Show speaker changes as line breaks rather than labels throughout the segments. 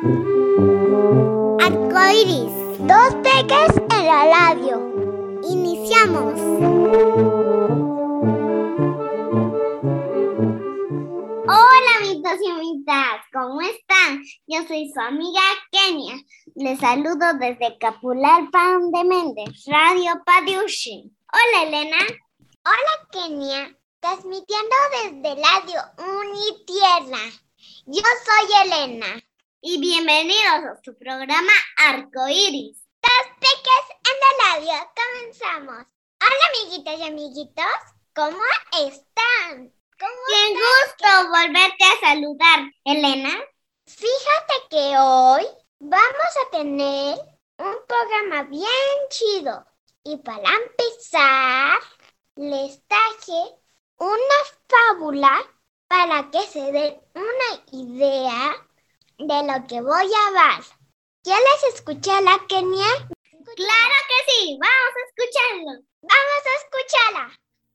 Arcoiris, dos peques en la radio. Iniciamos. Hola, amitos y amigas, ¿cómo están? Yo soy su amiga Kenia. Les saludo desde Capulalpan de Méndez, Radio Padiushi. Hola, Elena. Hola, Kenia. Transmitiendo desde Radio Unitierra. Yo soy Elena. Y bienvenidos a su programa Arcoiris. Dos peques en la radio. Comenzamos. Hola, amiguitas y amiguitos. ¿Cómo están? ¡Qué gusto volverte a saludar, Elena! Fíjate que hoy vamos a tener un programa bien chido. Y para empezar, les traje una fábula para que se den una idea de lo que voy a dar. ¿Quieres escucharla, Kenia? ¡Claro que sí! ¡Vamos a escucharlo! ¡Vamos a escucharla!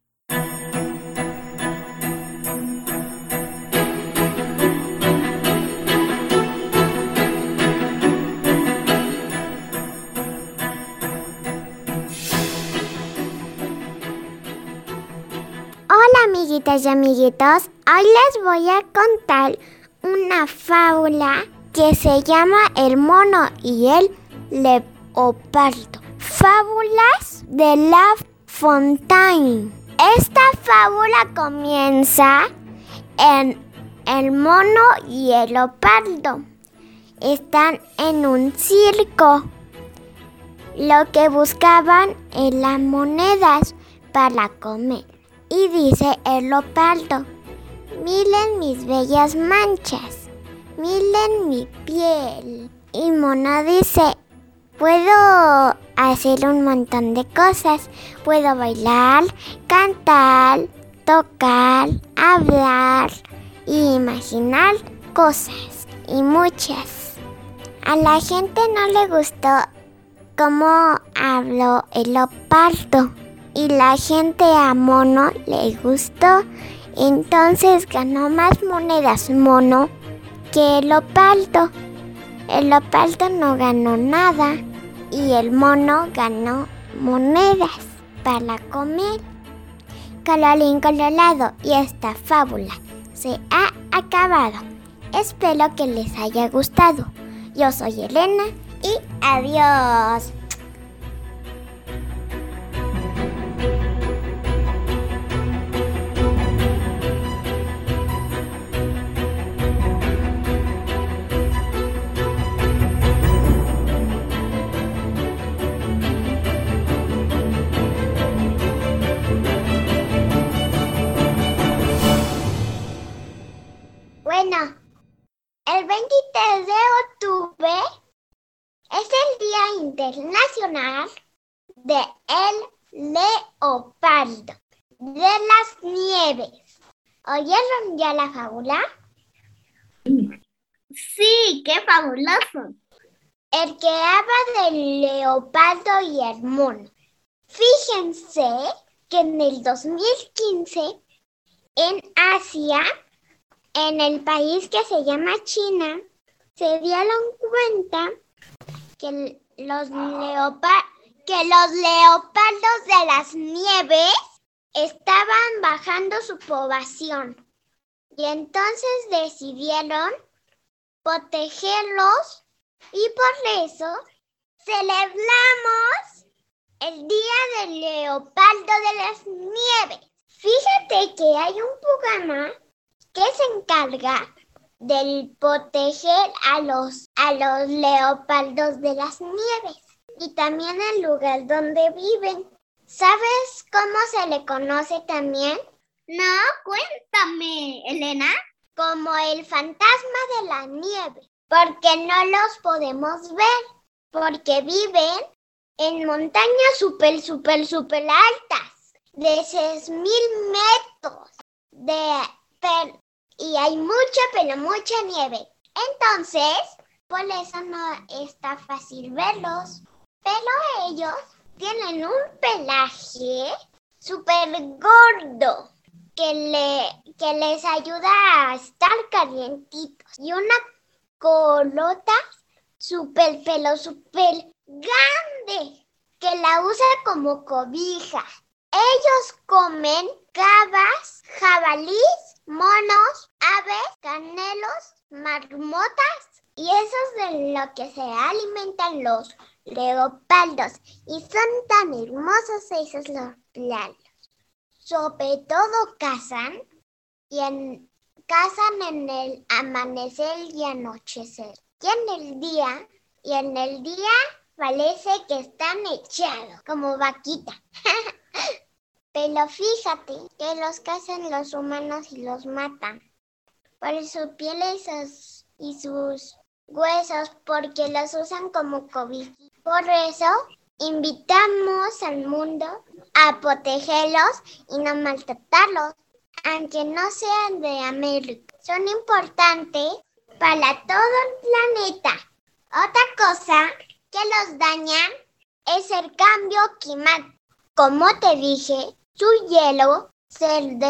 Hola, amiguitas y amiguitos. Hoy les voy a contar una fábula que se llama El mono y el leopardo. Fábulas de La Fontaine. Esta fábula comienza en el mono y el leopardo. Están en un circo. Lo que buscaban eran monedas para comer. Y dice el leopardo: miren mis bellas manchas, miren mi piel. Y mono dice: puedo hacer un montón de cosas. Puedo bailar, cantar, tocar, hablar e imaginar cosas. Y muchas. A la gente no le gustó cómo habló el leopardo. Y la gente a mono le gustó. Entonces ganó más monedas mono que el leopardo. El leopardo no ganó nada y el mono ganó monedas para comer. Colorín colorado, y esta fábula se ha acabado. Espero que les haya gustado. Yo soy Elena y adiós. Bueno, el 23 de octubre es el Día Internacional de el Leopardo de las Nieves. ¿Oyeron ya la fábula? Sí, qué fabuloso. El que habla del leopardo y el mono. Fíjense que en el 2015 en Asia, en el país que se llama China, se dieron cuenta que los leopardos de las nieves estaban bajando su población. Y entonces decidieron protegerlos y por eso celebramos el Día del Leopardo de las Nieves. Fíjate que hay un programa que se encarga de proteger a los leopardos de las nieves y también el lugar donde viven. ¿Sabes cómo se le conoce también? No, cuéntame, Elena. Como el fantasma de la nieve, porque no los podemos ver, porque viven en montañas súper altas, de 6,000 metros, y hay mucha nieve. Entonces, por eso no está fácil verlos. Pero ellos tienen un pelaje súper gordo que les ayuda a estar calientitos. Y una colota, super pelo, super grande, que la usa como cobija. Ellos comen gabas, jabalís, monos, aves, canelos, marmotas, y eso es de lo que se alimentan los leopardos. Y son tan hermosos esos leopardos. Sobre todo cazan en el amanecer y anochecer. Y en el día parece que están echados como vaquita. Pero fíjate que los cazan los humanos y los matan por su piel y sus huesos, porque los usan como cobija. Por eso invitamos al mundo a protegerlos y no maltratarlos, aunque no sean de América. Son importantes para todo el planeta. Otra cosa que los daña es el cambio climático. Como te dije, su hielo se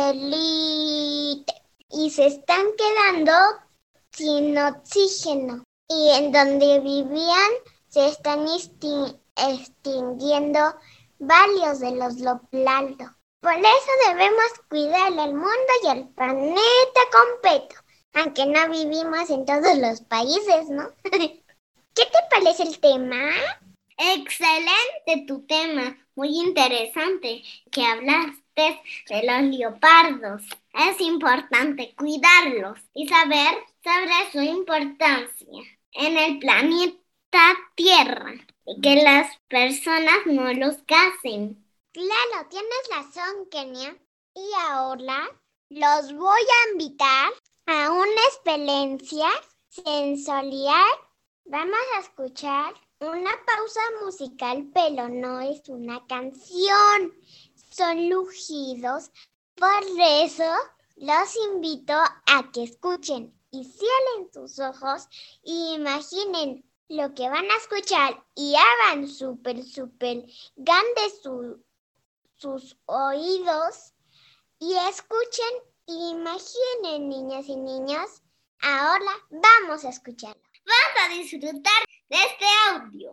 derrite y se están quedando sin oxígeno. Y en donde vivían se están extinguiendo varios de los leopardos. Por eso debemos cuidar el mundo y el planeta completo, aunque no vivimos en todos los países, ¿no? ¿Qué te parece el tema?
Excelente tu tema, muy interesante que hablaste de los leopardos. Es importante cuidarlos y saber sobre su importancia en el planeta Tierra y que las personas no los cacen.
Claro, tienes razón, Kenia. Y ahora los voy a invitar a una experiencia sensorial. Vamos a escuchar una pausa musical, pero no es una canción. Son lujidos. Por eso los invito a que escuchen y cierren sus ojos y imaginen lo que van a escuchar y hagan súper grandes sus oídos y escuchen e imaginen, niñas y niños. Ahora vamos a escucharlo.
Vas a disfrutar de este audio.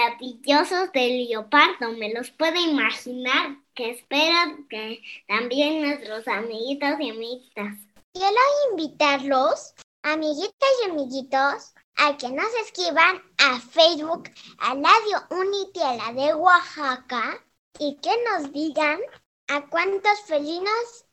maravillosos del leopardo. Me los puedo imaginar, que espero que también nuestros amiguitos y amiguitas.
Quiero invitarlos, amiguitas y amiguitos, a que nos escriban a Facebook, a Radio Unitela de Oaxaca, y que nos digan a cuántos felinos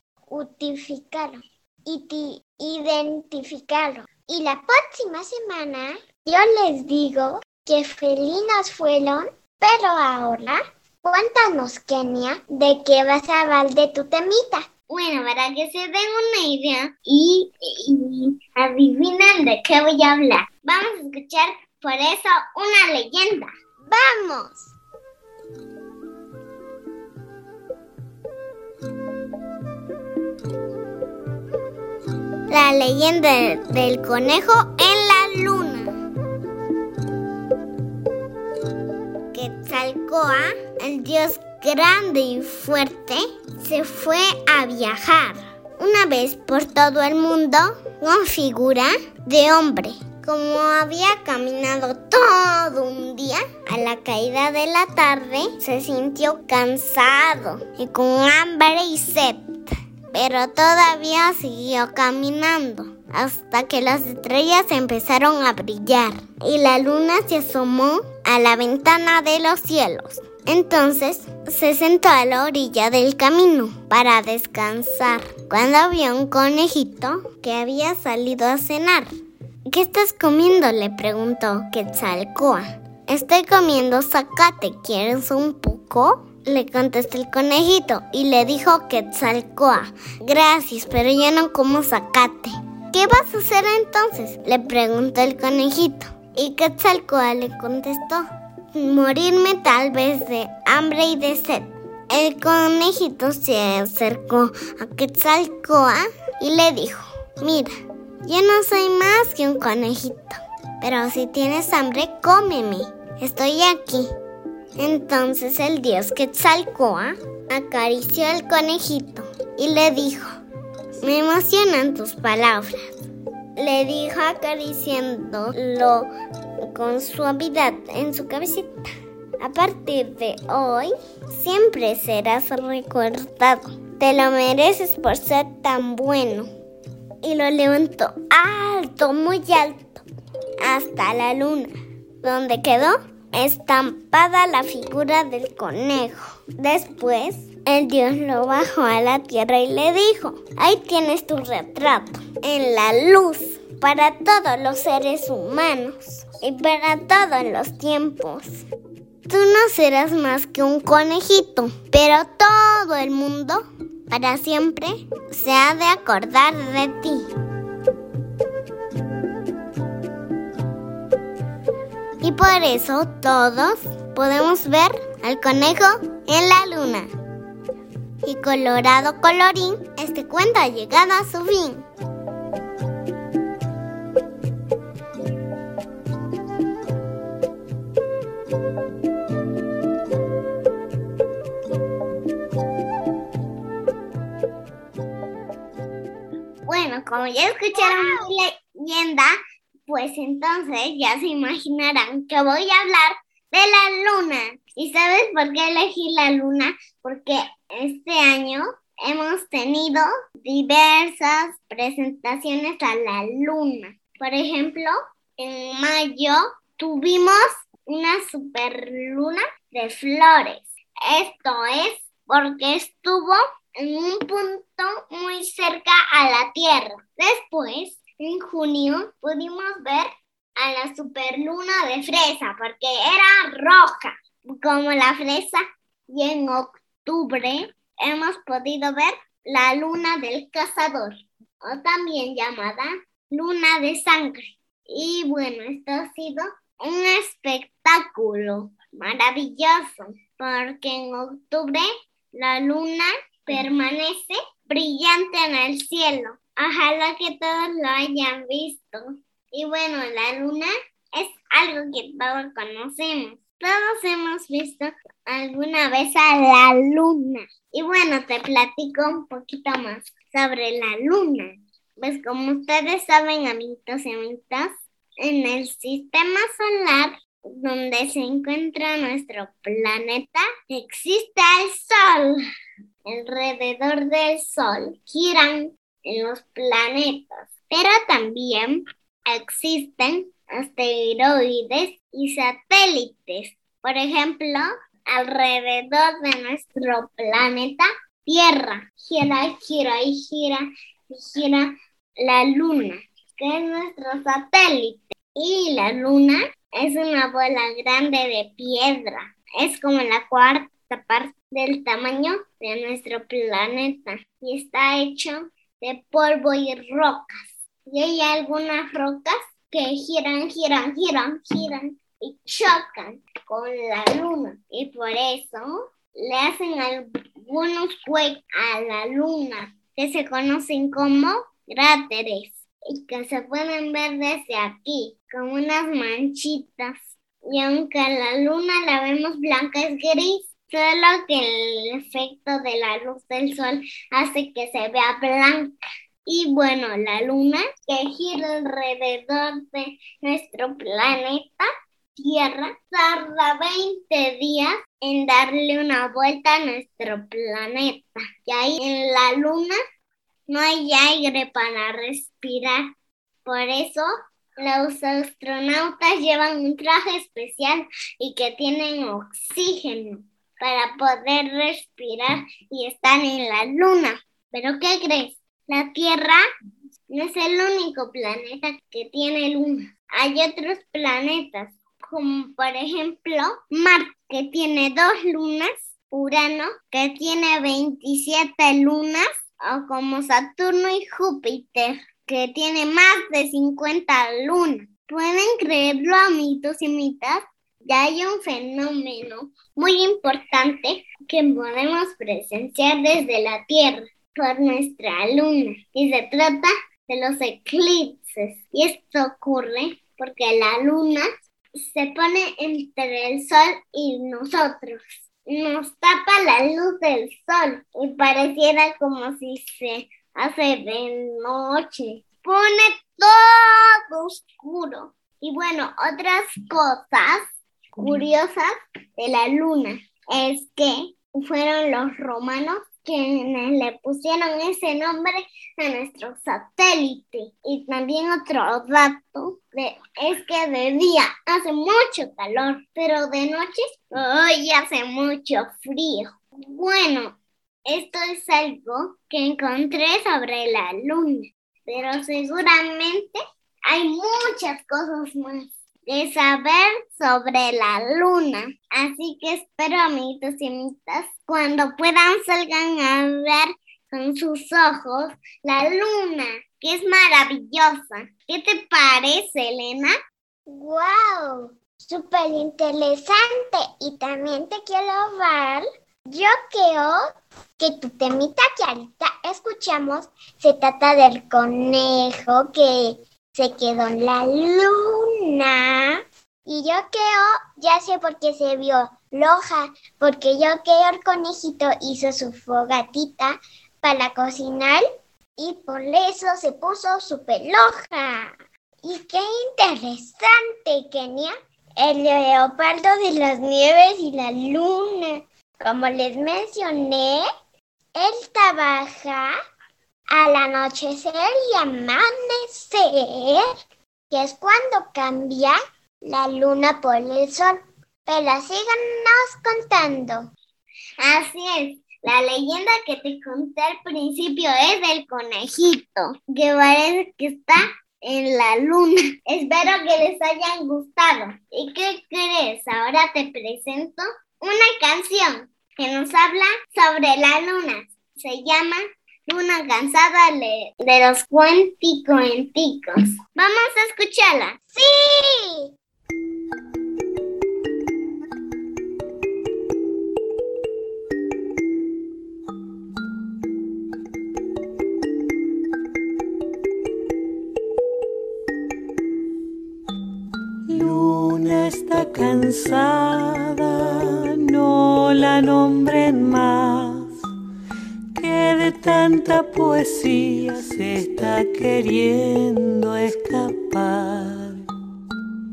identificaron. Y la próxima semana yo les digo qué felinos fueron, pero ahora cuéntanos, Kenia, de qué vas a hablar de tu temita.
Bueno, para que se den una idea y adivinen de qué voy a hablar. Vamos a escuchar por eso una leyenda.
¡Vamos!
La leyenda del conejo en la luna. Quetzalcóatl, el dios grande y fuerte, se fue a viajar una vez por todo el mundo con figura de hombre. Como había caminado todo un día, a la caída de la tarde se sintió cansado y con hambre y sed, pero todavía siguió caminando hasta que las estrellas empezaron a brillar y la luna se asomó a la ventana de los cielos. Entonces se sentó a la orilla del camino para descansar, cuando vio un conejito que había salido a cenar. ¿Qué estás comiendo?, le preguntó Quetzalcóatl. Estoy comiendo zacate, ¿quieres un poco?, le contestó el conejito, y le dijo Quetzalcóatl: gracias, pero yo no como zacate. ¿Qué vas a hacer entonces?, le preguntó el conejito. Y Quetzalcóatl le contestó: morirme tal vez de hambre y de sed. El conejito se acercó a Quetzalcóatl y le dijo: mira, yo no soy más que un conejito, pero si tienes hambre, cómeme, estoy aquí. Entonces el dios Quetzalcóatl acarició al conejito y le dijo: me emocionan tus palabras, le dijo acariciándolo con suavidad en su cabecita. A partir de hoy, siempre serás recordado. Te lo mereces por ser tan bueno. Y lo levantó alto, muy alto, hasta la luna, donde quedó estampada la figura del conejo. Después, el dios lo bajó a la tierra y le dijo: ahí tienes tu retrato, en la luz, para todos los seres humanos y para todos los tiempos. Tú no serás más que un conejito, pero todo el mundo, para siempre, se ha de acordar de ti. Y por eso todos podemos ver al conejo en la luna. Y colorado colorín, este cuento ha llegado a su fin. Bueno, como ya escucharon mi leyenda, pues entonces ya se imaginarán que voy a hablar de la luna. ¿Y sabes por qué elegí la luna? Porque este año hemos tenido diversas presentaciones a la luna. Por ejemplo, en mayo tuvimos una superluna de flores. Esto es porque estuvo en un punto muy cerca a la Tierra. Después, en junio, pudimos ver a la superluna de fresa porque era roja, como la fresa. Y en octubre hemos podido ver la luna del cazador, o también llamada luna de sangre. Y bueno, esto ha sido un espectáculo maravilloso, porque en octubre la luna permanece brillante en el cielo. Ojalá que todos lo hayan visto. Y bueno, la luna es algo que todos conocemos. Todos hemos visto alguna vez a la luna. Y bueno, te platico un poquito más sobre la luna. Pues como ustedes saben, amiguitos y amiguitas, en el sistema solar donde se encuentra nuestro planeta, existe el Sol. Alrededor del Sol giran los planetas, pero también existen asteroides y satélites. Por ejemplo, alrededor de nuestro planeta Tierra gira y gira la Luna, que es nuestro satélite. Y la Luna es una bola grande de piedra. Es como la cuarta parte del tamaño de nuestro planeta y está hecho de polvo y rocas. Y hay algunas rocas que giran y chocan con la Luna. Y por eso le hacen algunos huecos a la Luna que se conocen como cráteres y que se pueden ver desde aquí, como unas manchitas. Y aunque la Luna la vemos blanca, es gris, solo que el efecto de la luz del Sol hace que se vea blanca. Y bueno, la Luna, que gira alrededor de nuestro planeta Tierra, tarda 20 días en darle una vuelta a nuestro planeta. Y ahí en la Luna no hay aire para respirar. Por eso los astronautas llevan un traje especial y que tienen oxígeno para poder respirar y estar en la Luna. ¿Pero qué crees? La Tierra no es el único planeta que tiene luna. Hay otros planetas, como por ejemplo Marte, que tiene 2 lunas, Urano, que tiene 27 lunas, o como Saturno y Júpiter, que tiene más de 50 lunas. ¿Pueden creerlo, amiguitos y mitas? Ya hay un fenómeno muy importante que podemos presenciar desde la Tierra por nuestra luna, y se trata de los eclipses. Y esto ocurre porque la luna se pone entre el sol y nosotros. Nos tapa la luz del sol y pareciera como si se hace de noche. Pone todo oscuro. Y bueno, otras cosas curiosas de la luna es que fueron los romanos quienes le pusieron ese nombre a nuestro satélite. Y también otro dato es que de día hace mucho calor, pero de noche hoy hace mucho frío. Bueno, esto es algo que encontré sobre la luna, pero seguramente hay muchas cosas más de saber sobre la luna. Así que espero, amiguitos y amiguitas, cuando puedan salgan a ver con sus ojos la luna, que es maravillosa. ¿Qué te parece, Elena?
¡Wow! Súper interesante. Y también te quiero ver. Yo creo que tu temita que ahorita escuchamos se trata del conejo que se quedó en la luna. Y yo creo, ya sé por qué se vio loja, porque yo creo el conejito hizo su fogatita para cocinar y por eso se puso súper loja. Y qué interesante, Kenia, el leopardo de las nieves y la luna. Como les mencioné, él trabaja al anochecer y amanecer, que es cuando cambia la luna por el sol. Pero síganos contando.
Así es. La leyenda que te conté al principio es del conejito, que parece que está en la luna. Espero que les hayan gustado. ¿Y qué crees? Ahora te presento una canción que nos habla sobre la luna. Se llama Luna Cansada de los Cuenticuenticos. ¿Vamos a escucharla?
¡Sí!
Luna está cansada, no la nombren más, que de tanta poesía se está queriendo escapar.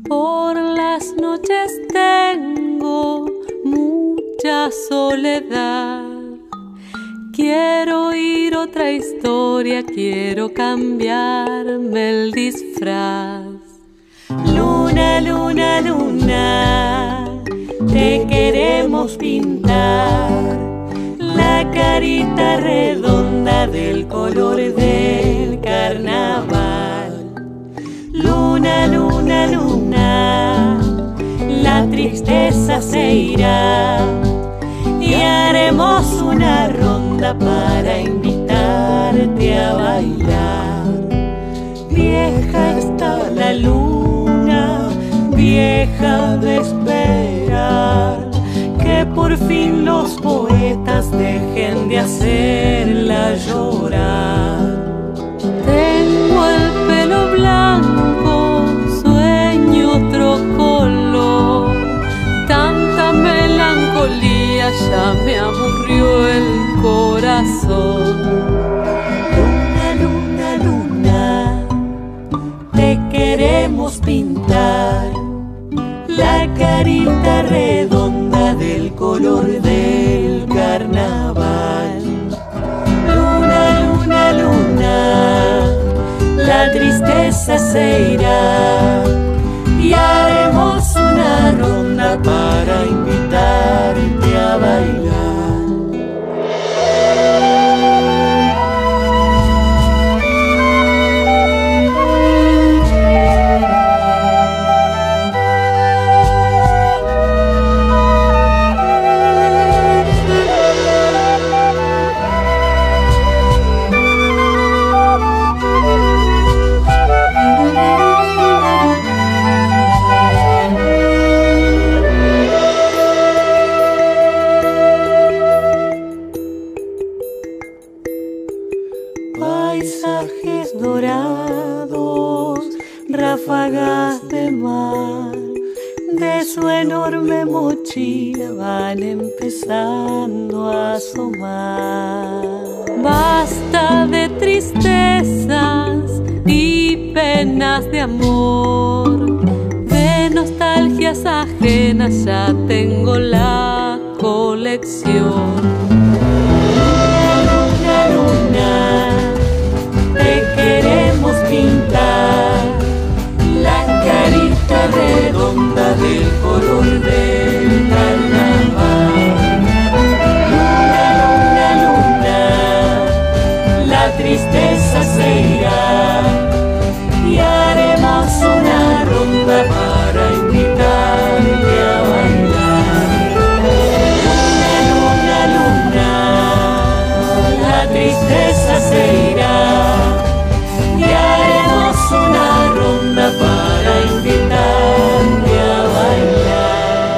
Por las noches tengo mucha soledad. Quiero oír otra historia, quiero cambiarme el disfraz. Luna, luna, luna, te queremos pintar la carita redonda del color del carnaval. Luna, luna, luna, la tristeza se irá y haremos una ronda para invitarte a bailar. Vieja está la luna, vieja de esperar que por fin los poetas dejen de hacerla llorar. Tengo el pelo blanco, sueño otro color, tanta melancolía ya me aburrió el corazón. Luna, luna, luna, te queremos pintar la carita redonda del color del carnaval. Luna, luna, luna, la tristeza se irá y haremos una ronda para invitarte a bailar. Paisajes dorados, ráfagas de mar, de su enorme mochila van empezando a asomar. Basta de tristezas y penas de amor, de nostalgias ajenas ya tengo la colección. Luna, luna, te queremos pintar la carita redonda del color del carnaval. Luna, luna, luna, la tristeza se irá y haremos una ronda para invitarte a bailar. Luna, luna, luna, la tristeza se irá y haremos una ronda para invitarte a bailar.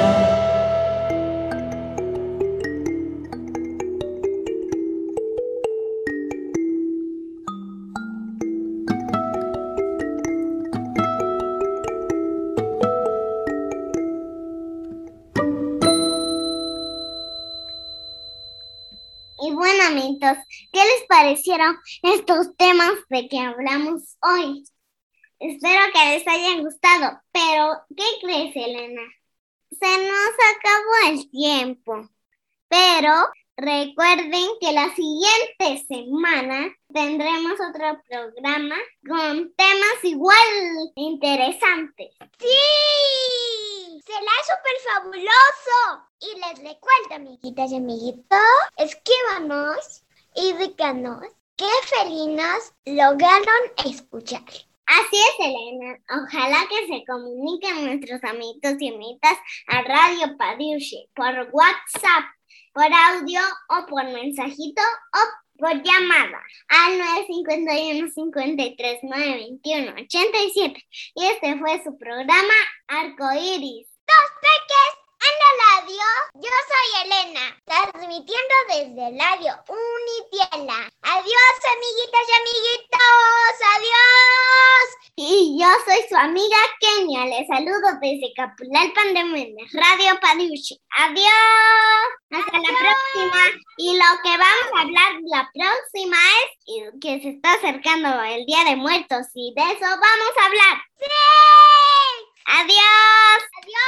Y bueno, amiguitos, ¿qué les parecieron estos temas de que hablamos hoy? Espero que les hayan gustado, pero ¿qué crees, Elena? Se nos acabó el tiempo, pero recuerden que la siguiente semana tendremos otro programa con temas igual interesantes.
¡Sí! ¡Será súper fabuloso! Y les recuerdo, amiguitas y amiguitos, escríbanos y díganos qué felinos lograron escuchar.
Así es, Elena. Ojalá que se comuniquen nuestros amiguitos y amiguitas a Radio Padiushi por WhatsApp, por audio o por mensajito o por llamada al 951 53 921 87. Y este fue su programa Arcoiris.
¡Dos peques en la radio! Yo soy Elena, transmitiendo desde el radio Unitiela. Adiós, amiguitas y amiguitos. Adiós.
Y yo soy su amiga Kenia. Les saludo desde Capulalpan de Méndez, Radio Padiushi. Adiós. Hasta la próxima. Y lo que vamos a hablar la próxima es que se está acercando el Día de Muertos y de eso vamos a hablar.
¡Sí!
¡Adiós!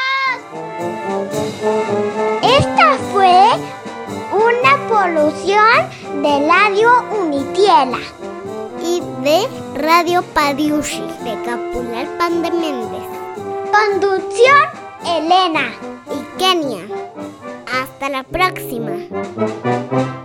¡Adiós! Esta fue una producción de Radio Unitiela
y de Radio Padiushi de Capulalpan de Méndez.
Conducción Elena
y Kenia. Hasta la próxima.